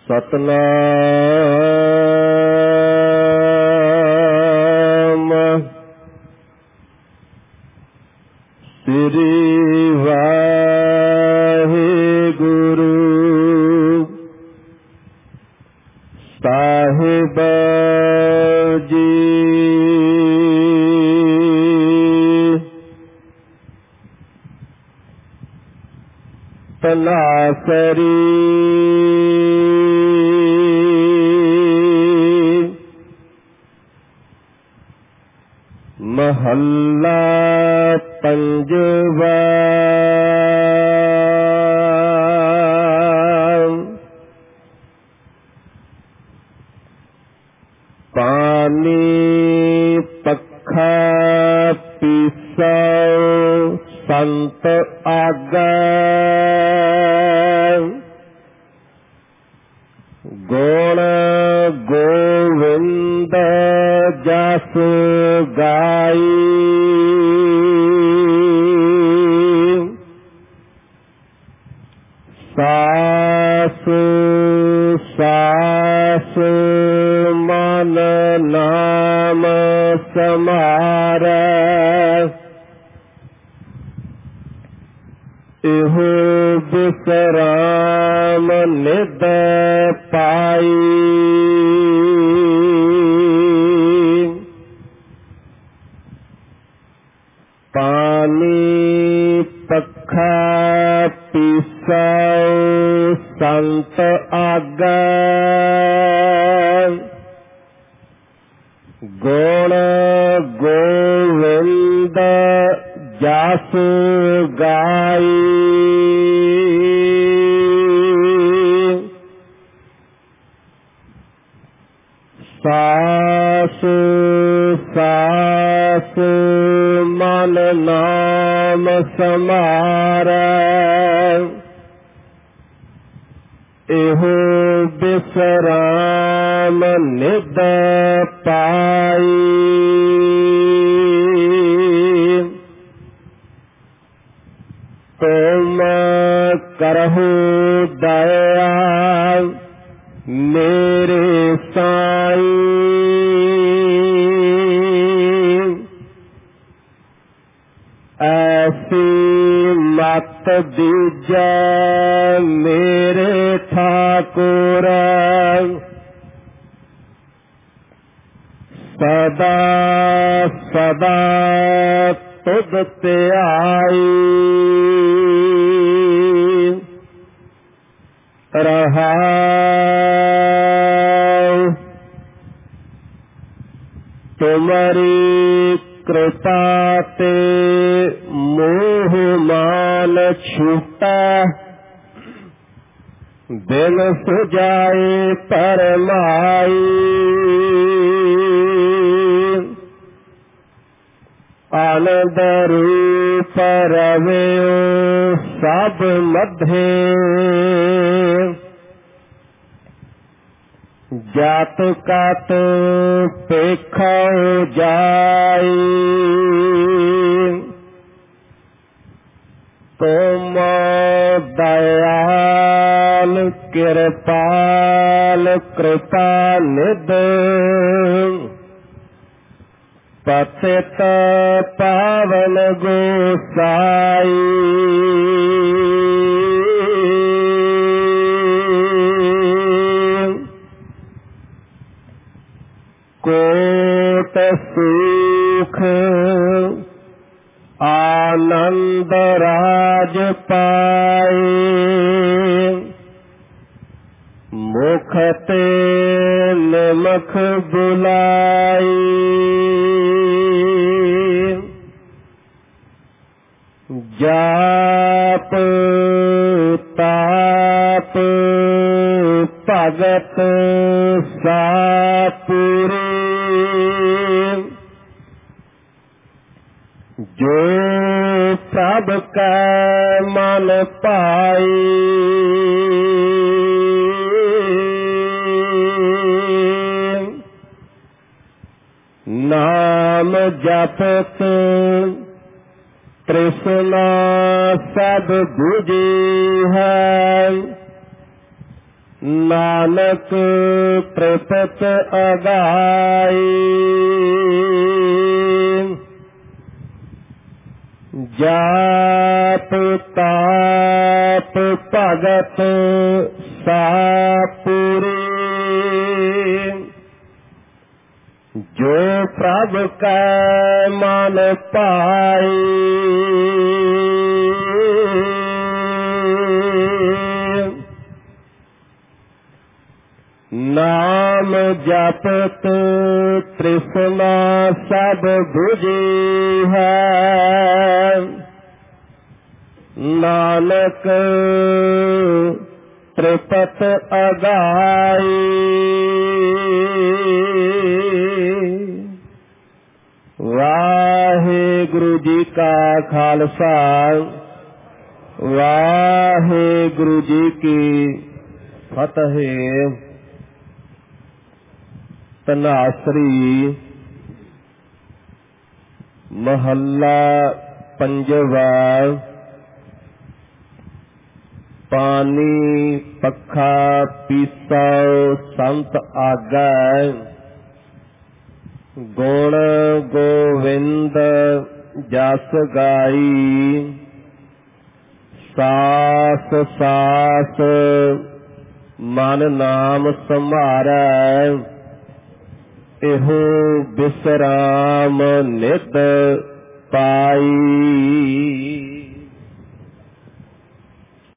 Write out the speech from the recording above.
ਸਤਨਾਮ ਸ੍ਰੀ ਵਾਹਿਗੁਰੂ ਸਾਹਿਬ ਜੀ। ਤਨਾਸਰੀ ਮਹੱਲਾ ਪੰਜਵਾ। ਪਾਣੀ ਪੱਖਾ ਪੀਸੋ ਸੰਤ ਆਗੈ, ਗੁਣ ਗੋਵਿੰਦ ਜਸ ਗਾਈ। ਸਾਸ ਸਾਸ ਮਨ ਨਾਮ ਸਮਾਰੈ, ਇਹੋ ਬਿਸਰਾਮ ਨਿਦ ਪਾਈ। ਪਾਣੀ ਪੱਖਾ ਪੀਸੋ ਸੰਤ ਆਗੈ, ਗੁਣ ਗੋਵਿੰਦ ਜਸ ਗਾਈ। ਸਾਸ ਸਾਸ ਮਨ ਨਾਮ ਸਮਾਰੈ, ਇਹੋ ਬਿਸਰਾਮ ਨਿਦ ਪਾਈ। ਤੁਮ ਕਰਹੁ ਦਇਆ ਮੇਰੇ ਸਾਈਂ, ਐਸੀ ਮਤ ਦੀਜੈ ਮੇਰੇ ਠਾਕੁਰ। ਸਦਾ ਸਦਾ ਤੁਧ ਧਿਆਈ, ਰਹਾਉ ਤੁਮਰੀ ਕਿਰਪਾ ਤੇ ਮੋਹ ਮਾਨ ਛੂਟਾ, ਦਿਲ ਸੁਜਾਏ ਪਰਮਾਈ। ਆਨੰਦ ਰੂਪ ਰਵਿਓ ਸਭ ਮਧੇ, ਜਾਤ ਕਾਤ ਪੇਖਾਉ ਜਾਈ। ਤੁਮ ਦਇਆਲ ਕਿਰਪਾਲ ਕਿਰਪਾ ਨਿਧ, ਪਤਿਤ ਪਾਵਨ ਗੋਸਾਈ। ਕੋਟ ਸੁਖ ਆਨੰਦ ਰਾਜ ਪਾਏ, ਮੁਖ ਤੇ ਨਿਮਖ ਬੁਲਾਈ। ਜਾਪ ਤਾਪ ਭਗਤ ਸਾਪੁਰੇ, ਜੋ ਪ੍ਰਭ ਕੈ ਮਨ ਪਾਈ। ਨਾਮ ਜਪਤ ਤ੍ਰਿਸ਼ਨਾ ਸਭ ਬੁਝੀ ਹੈ, ਨਾਨਕ ਤ੍ਰਿਪਤ ਅਗਾਈ ਜਾਪ ਤਾਪ ਭਗਤ ਸਾਪੁਰੀ ਜੋ ਪ੍ਰਭ ਕੈ ਮਨ ਪਾਈ ਨਾਮ ਜਪਤ ਤ੍ਰਿਸ਼ਨਾ ਸਭ ਬੁਝੀ ਹੈ ਨਾਨਕ ਤ੍ਰਿਪਤ ਅਗਾਈ ਵਾਹਿਗੁਰੂ ਜੀ ਕਾ ਖਾਲਸਾ ਵਾਹਿਗੁਰੂ ਜੀ ਕੀ ਫਤਿਹ। ਧਨਾਸਰੀ ਮਹੱਲਾ ਪੰਜਵਾ। ਪਾਣੀ ਪੱਖਾ ਪੀਸਾ ਸੰਤ ਆਗੈ ਗੁਣ ਗੋਵਿੰਦ ਜਸ ਗਾਈ ਸਾਸ ਸਾਸ ਮਨ ਨਾਮ ਸੰਭਾਰੈ ਇਹੋ ਬਿਸਰਾਮ ਨਿਤ ਪਾਈ।